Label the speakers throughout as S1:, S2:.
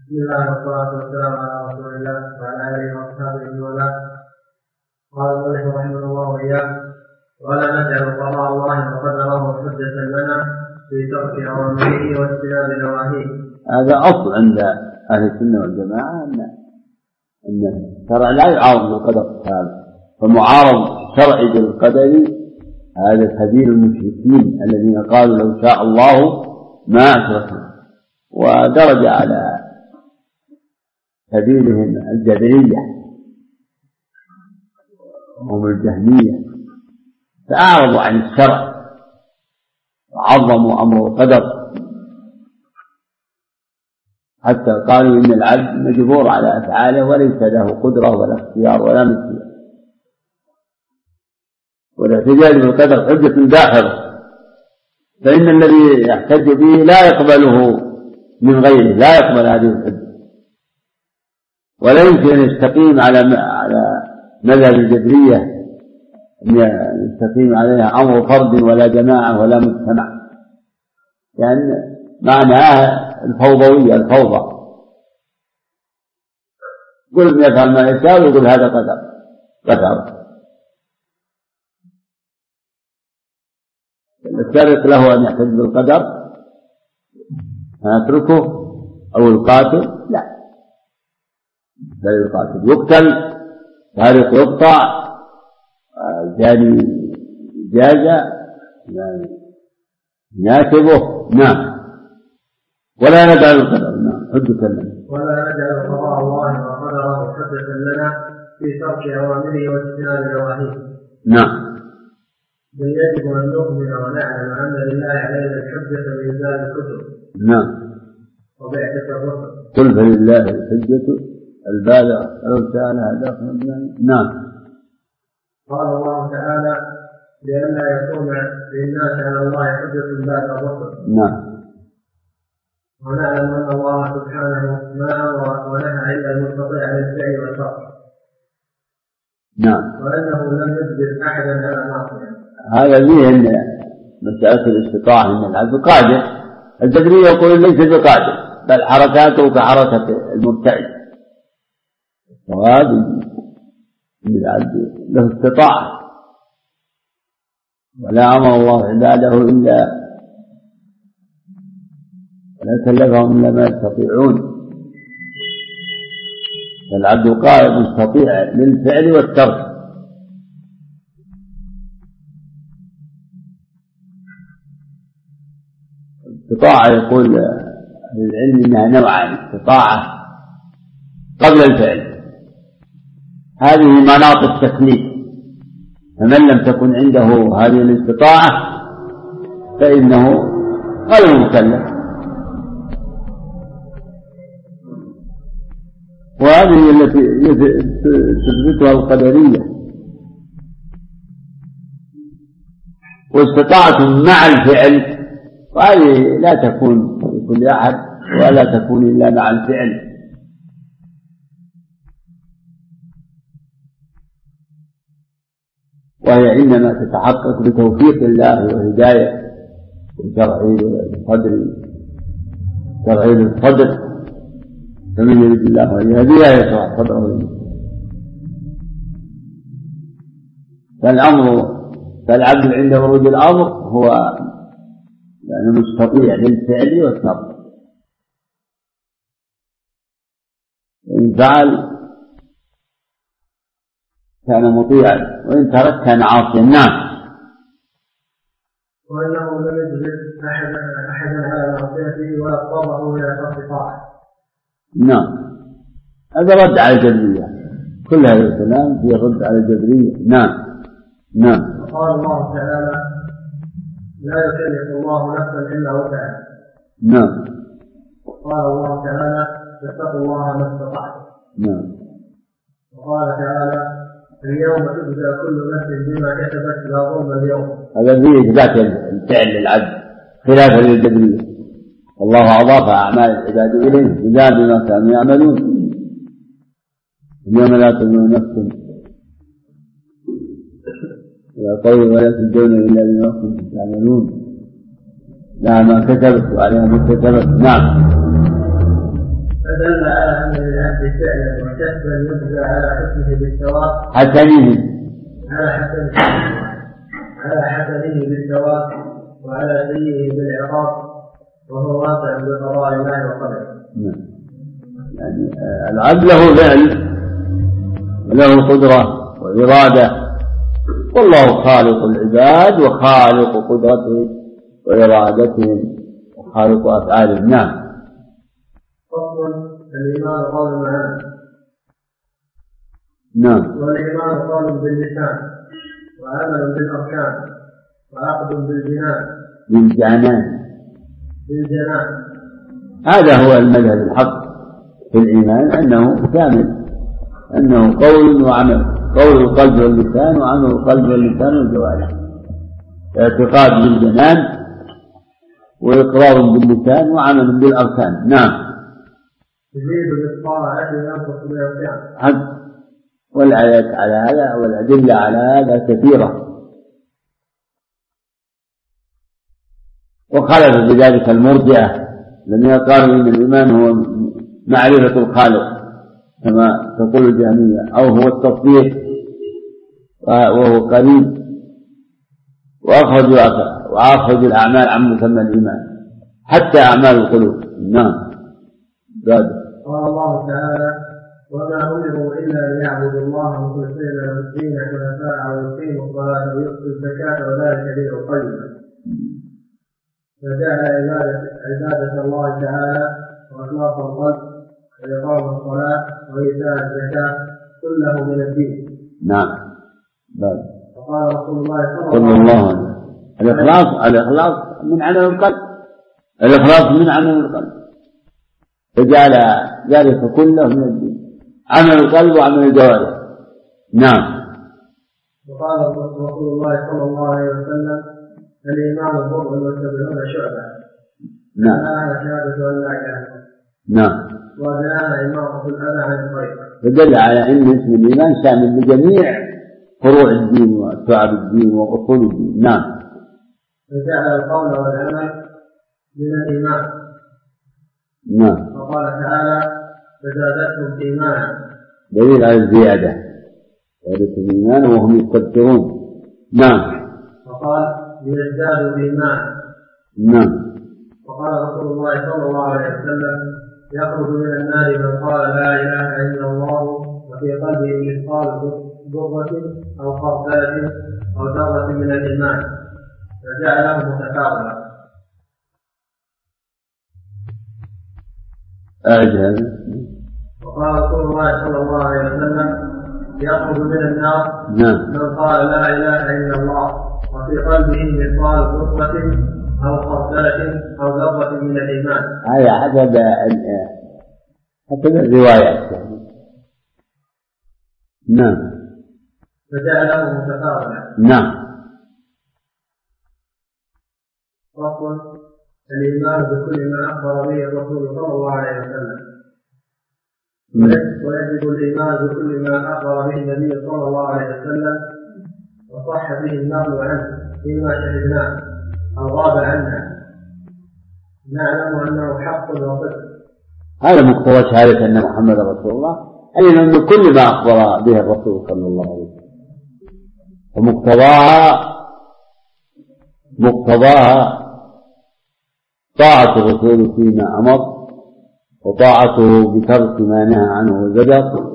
S1: بسم الله والصلاة والسلام على رسول الله وعلى آله وأصحابه ومن قال المؤلف رحمه الله وإياه: ولا نجعل قضاء الله وقدره حجة لنا في ترك أوامره واجتناب نواهيه.
S2: هذا أصل عند أهل السنة والجماعة أن الشرع لا يعارض القدر، فمعارض شرعي بالقدر هذا سبيل المشركين الذين قالوا لو شاء الله ما أشركوا، ودرج على سبيلهم الجبرية هم الجهمية، فأعرضوا عن الشرع وعظموا أمر القدر، حتى قالوا إن العبد مجبور على أفعاله وليس له قدرة ولا اختيار ولا مشيئة. والاحتجاج بالقدر حجة داحضة، فإن الذي يحتج به لا يقبله من غيره، لا يقبل هذه الحجة، ولا يمكن أن يستقيم على مذهب الجبرية يستقيم عليها أمر فرد ولا جماعة ولا مجتمع، يعني معناها الفوضوية، الفوضى. قل يفعل ما يشاء ويقول هذا قدر. السارق له أن يحتج بالقدر فنتركه، أو القاتل لا، القاتل يقتل، سارق يقطع، جاني جازة يناسبه. نعم. ولا نجعل القدر حجة لنا،
S1: ولا نجعل قضاء الله وقدره حجة لنا في ترك أوامره واجتناب نواهيه.
S2: نعم.
S1: بل يجب أن نؤمن ونعلم أن لله علينا الحجة بإنزال الكتب.
S2: نعم.
S1: وبعثة الرسل.
S2: قل فلله الحجة البالغة ولو شاء لهداكم أجمعين. نعم.
S1: قال الله تعالى: لئلا يكون للناس على الله حجة بعد الرسل.
S2: نعم.
S1: ونعلم أن الله سبحانه ما أمر ونهى إلا المستطيع للفعل والترك.
S2: نعم.
S1: وأنه لم يجبر أحدا على معصية.
S2: هذا فيه أن مسألة الاستطاعة من العبد قادر. الجبرية يقول ليس بقادر، بل حركاته كحركة المبتعد، وهذا من العبد له استطاعة، ولا أمر الله عباده إلا ولا كلفهم إلا ما يستطيعون، فالعبد قائد مستطيع للفعل والترك. استطاعة يقول العلم إنها نوعان: استطاعة قبل الفعل، هذه مناط التكليف، فمن لم تكن عنده هذه الاستطاعة فإنه غير مكلف. وهذه التي تثبتها القدرية. واستطاعة مع الفعل، وهذه لا تكون لكل أحد ولا تكون إلا مع الفعل. وهي إنما تتحقق بتوفيق الله وهداية وترعيد الصدر، فمن يريد الله أن يهديه يشرح صدره. فالعبد عند ورود الأمر هو يعني مستطيع للفعل والترك، إن فعل كان مطيعا وإن ترك كان عاصيا. نعم.
S1: وأنه لم يجلس أحدا على معصيته ولا اضطره إلى ترك طاعة.
S2: نعم. هذا رد على الجبرية، كل هذا الكلام فيه رد على الجبرية. نعم. نعم.
S1: وقال الله تعالى: لا يكلف الله نفسا إلا وسعها.
S2: نعم.
S1: وقال الله تعالى: فاتقوا الله ما استطعتم.
S2: نعم.
S1: وقال تعالى: اليوم تجزى كل نفس بما كسبت لا ظلم اليوم.
S2: هذا فيه إثبات الفعل للعبد خلافا للجبرية. الله أضاف أعمال العباد إليه جزاء بما كانوا يعملون. اليوم لا تظلم نفس ولا قول ولا تجزون إلا بما كنتم تعملون، لها ما كسبت وعليها ما كسبت. نعم.
S1: فدل على أن للعبد فعلا وكسبا يجزى على حسنه بالثواب على حسنه بالثواب وعلى سيئه بالعقاب، وهو واقع بقضاء الله وقدره.
S2: يعني العبد له فعل وله قدرة وإرادة، والله خالق العباد وخالق قدرتهم وإرادتهم وخالق أفعالهم. نعم.
S1: فصل: الإيمان قول معاني.
S2: نعم.
S1: والإيمان قول باللسان وعمل بالأركان وعقد بالجنان.
S2: هذا هو المذهب الحق في الإيمان، أنه كامل، أنه قول وعمل، قول القلب واللسان وعمل القلب واللسان والجوارح، اعتقاد بالجنان وإقرار باللسان وعمل بالأركان. نعم.
S1: يزيد بالطاعة وينقص بالعصيان.
S2: والآيات على هذا والأدلة على هذا كثيرة، وخالف بذلك المرجئة الذين قالوا إن الإيمان هو معرفة الخالق كما تقول الجهمية، أو هو التصديق وهو قريب، وأخرج الأعمال عن مسمى الإيمان حتى أعمال القلوب. نعم.
S1: قال الله تعالى: وما أمروا إلا ليعبدوا الله مخلصين له الدين حنفاء ويقيموا الصلاة ويؤتوا الزكاة وذلك دين القيم. فجعل عبادة الله تعالى وإخلاص القلب وإقام الصلاة وإيتاء الزكاة كله من الدين.
S2: نعم.
S1: وقال رسول الله
S2: صلى الله عليه وسلم: الإخلاص من عمل القلب، الإخلاص من عمل القلب، فجعل ذلك كله من الدين، عمل القلب وعمل الجوارح. نعم.
S1: وقال رسول الله صلى الله عليه وسلم: الإيمان بضع وسبعون شعبة.
S2: نعم.
S1: شهادة أن لا إله إلا الله.
S2: نعم.
S1: وأدناها إماطة الأذى عن الطريق.
S2: فدل على أن اسم الإيمان شامل لجميع فروع الدين وشعب الدين وأصول الدين. نعم.
S1: فجعل القول والعمل من الإيمان.
S2: نعم.
S1: وقال تعالى: فزادتهم إيمانا.
S2: دليل على الزيادة، زادتهم إيمانا وهم يستبشرون. نعم.
S1: وقال: ليزدادوا إيمانا.
S2: نعم.
S1: وقال رسول الله صلى الله عليه وسلم: يخرج من النار من قال لا إله إلا الله وفي قلبه مثقال ذرة أو خردلة أو ذرة من الإيمان، فجعله متكاملا. وقال رسول الله صلى الله عليه وسلم: يخرج من النار من قال لا إله إلا الله وفي قلبه مثقال ذرة أو خردلة أو ذرة من الإيمان.
S2: هذا حسب الروايات. نعم.
S1: فجعله متكاملا.
S2: نعم.
S1: فصل: الإيمان بكل ما أخبر به الرسول صلى الله عليه وسلم. ويجب الإيمان بكل ما أخبر به النبي صلى الله عليه وسلم وصح به النقل عنه فيما شهدناه أو غاب عنا، نعلم أنه حق وصدق. هذا
S2: مقتضى شهادة أن محمد رسول الله، أي أن كل ما أخبر به الرسول صلى الله عليه وسلم، ومقتضاها طاعة الرسول فيما أمر، وطاعته بترك ما نهى عنه وزجر،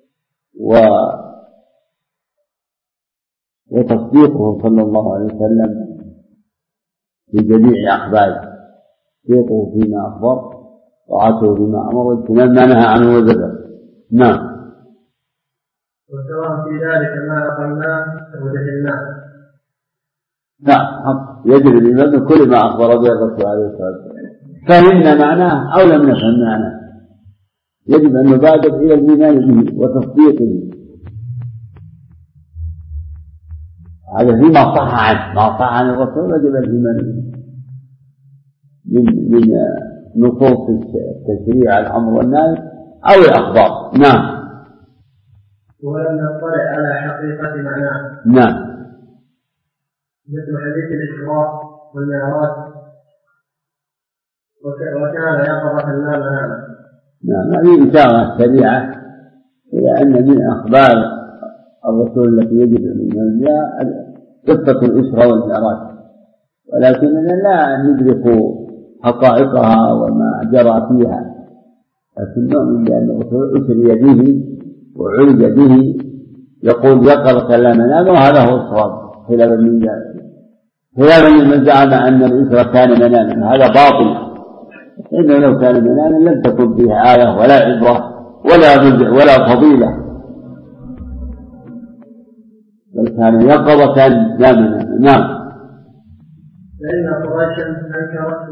S2: وتصديقه صلى الله عليه وسلم في جميع أخباره، تصديقه فيما أخبر، طاعته بما أمر، واجتناب ما نهى عنه وزجر. نعم.
S1: وسواء في ذلك ما أقلناه أو جهلناه.
S2: نعم. يجب الإيمان بكل ما أخبر به الرسول عليه الصلاة والسلام، فهمنا معناه أو لم نفهم معناه، يجب أن نبادر إلى الإيمان به وتصديقه. هذا فيما صح عن الرسول يجب الإيمان به من نصوص التشريع الأمر والنهي أو الأخبار. نعم.
S1: ولم نطلع على حقيقة معناه.
S2: نعم.
S1: مثل حديث الإسراء والمعراج، وكان يقظة لا منام.
S2: نعم. هذه إشارة سريعة إلى أن من أخبار الرسول التي يجب أن جاء قصة الإسراء والمعراج، ولكننا لا ندرك حقائقها وما جرى فيها، لكن نؤمن بأن الرسول أسري به وعرج به، يقول يقظة لا منام، وهذا هو الصواب خلافا من زعم أن الإسراء كان مناما، هذا باطل. إنه لو كان مناما لم تكن فيه آية ولا عبرة ولا فضيلة، بل كان يقظة لا مناما. نعم.
S1: فإن قريشا أنكرته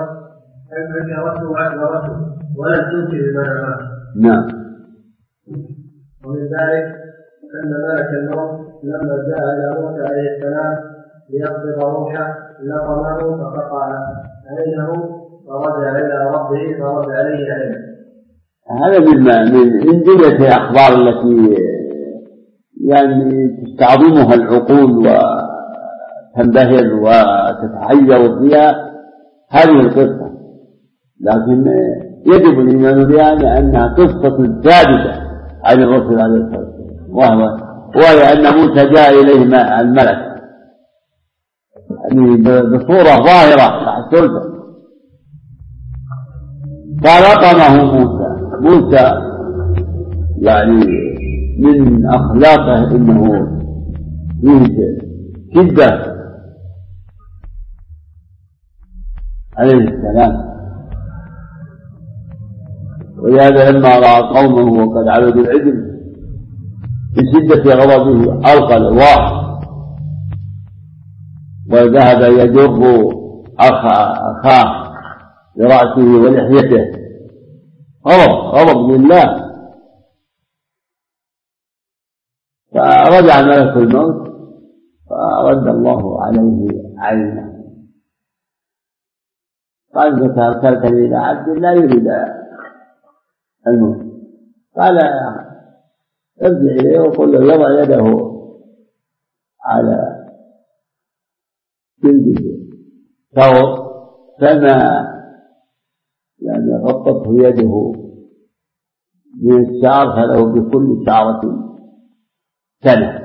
S1: وأكبرته ولم تنكر المنامات.
S2: نعم.
S1: ومن ذلك أن ملك الموت لما جاء إلى موسى عليه السلام ليقبض روحه لقمه فقطع عينه فرجع إلى ربه فرد عليه عينه.
S2: هذا من جملة الأخبار التي يعني تستعظمها العقول وتنبهر وتتحير فيها هذه القصة، لكن يجب الإيمان بها لأنها قصة ثابتة عن الرسول عليه الصلاة والسلام، وهي أن موسى جاء إليه الملك يعني بصورة ظاهرة محسوسة، فلقمه موسى يعني من أخلاقه إنه فيه شدة عليه السلام، ولهذا لما رأى قومه وقد عبدوا العجل بشدة غضبه ألقى الألواح وذهب يجر أخاه برأسه ولحيته، غضب لله. فرجع ملك الموت فرد الله عليه عينه، قال إنك أرسلتني إلى عبد لا يريد الموت، قال ارجع إليه وقل له يضع يده على جلد ثوب فما يعني غطته يده من الشعر فله بكل شعرة سنة.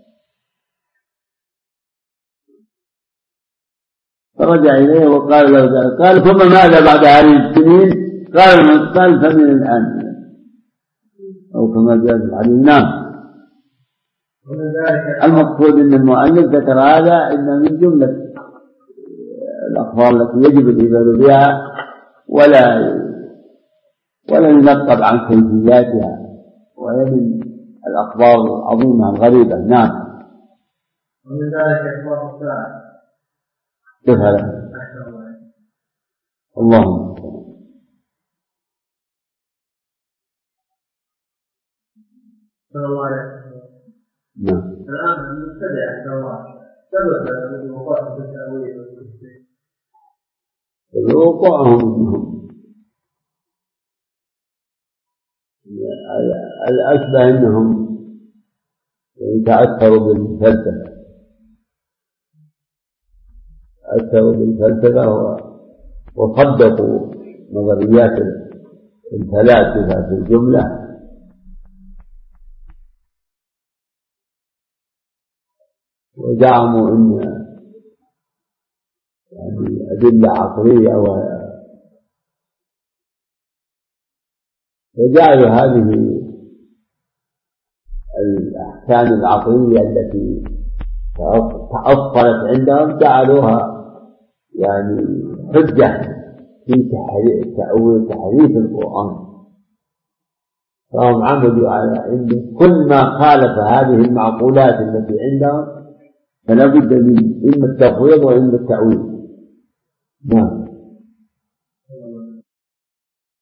S2: فرجع إليه وقال له ذلك، قال ثم ماذا بعد هذه السنين؟ قال فمن الآن، أو كما جاء في الحديث. نعم. المقصود أن المؤلف ذكر هذا إن من جملة الأخبار التي يجب الإيمان بها ولا ينقب عن كيفياتها، وهي من الأخبار العظيمة الغريبة. نعم.
S1: ومن ذلك إخبار الساعة.
S2: كيف هذا؟ اللهم
S1: صلى الله عليه وسلم.
S2: نعم.
S1: الآن نبتدع السواء ثبت الوقوع في التأويل
S2: وقوعهم منهم الأشبه أنهم يتأثروا بالفلسفة وصدقوا نظريات الفلاسفة في الجملة، وزعموا أن يعني أدلة عقلية وجعلوا هذه الأحكام العقلية التي تأصلت عندهم جعلوها يعني حجة في تحريف القرآن، فهم عملوا على أن كل ما خالف هذه المعقولات التي عندهم فلا بد من إما التفويض وإما التأويل. نعم.